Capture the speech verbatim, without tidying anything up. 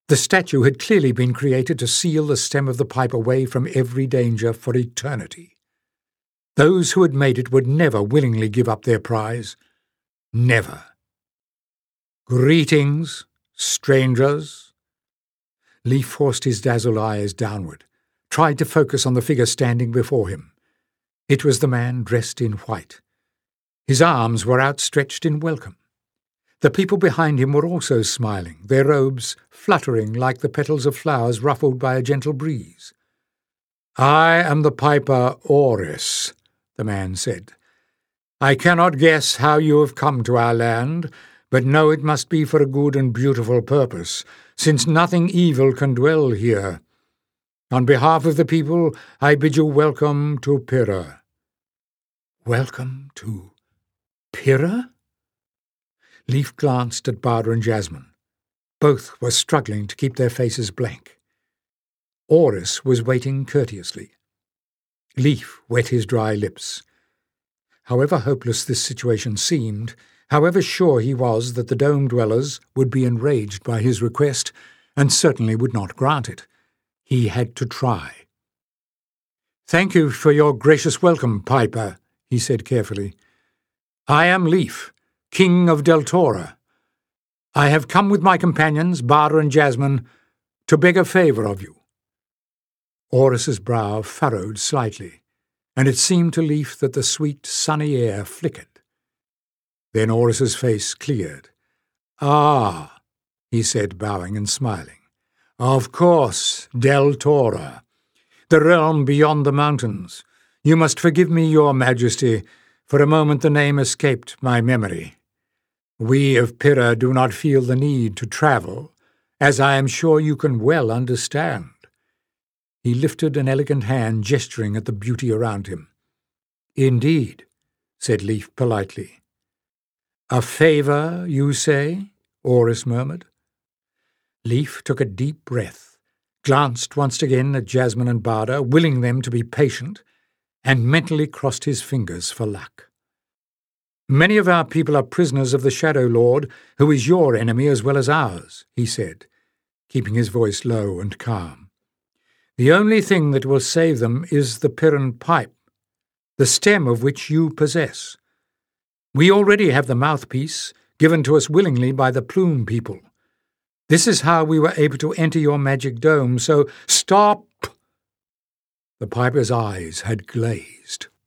The statue had clearly been created to seal the stem of the pipe away from every danger for eternity. Those who had made it would never willingly give up their prize. Never. Greetings, strangers. Leif forced his dazzled eyes downward, tried to focus on the figure standing before him. It was the man dressed in white. His arms were outstretched in welcome. The people behind him were also smiling, their robes fluttering like the petals of flowers ruffled by a gentle breeze. "I am the piper Oris," the man said. "I cannot guess how you have come to our land, but know it must be for a good and beautiful purpose, since nothing evil can dwell here. On behalf of the people, I bid you welcome to Pyrrha." Welcome to Pyrrha? Leif glanced at Bada and Jasmine. Both were struggling to keep their faces blank. Oris was waiting courteously. Leif wet his dry lips. However hopeless this situation seemed, however sure he was that the dome dwellers would be enraged by his request, and certainly would not grant it, he had to try. "Thank you for your gracious welcome, Piper," he said carefully. "I am Leif, King of Deltora. I have come with my companions, Bada and Jasmine, to beg a favour of you." Oris's brow furrowed slightly, and it seemed to Leif that the sweet, sunny air flickered. Then Oris's face cleared. "Ah," he said, bowing and smiling. "Of course, Deltora, the realm beyond the mountains. You must forgive me, your majesty. For a moment the name escaped my memory. We of Pyrrha do not feel the need to travel, as I am sure you can well understand." He lifted an elegant hand, gesturing at the beauty around him. "Indeed," said Leif politely. "A favour, you say?" Oris murmured. Leif took a deep breath, glanced once again at Jasmine and Bada, willing them to be patient, and mentally crossed his fingers for luck. "Many of our people are prisoners of the Shadow Lord, who is your enemy as well as ours," he said, keeping his voice low and calm. "The only thing that will save them is the Pyrrhan pipe, the stem of which you possess. We already have the mouthpiece, given to us willingly by the Plume people. This is how we were able to enter your magic dome, so—" "Stop!" The piper's eyes had glazed.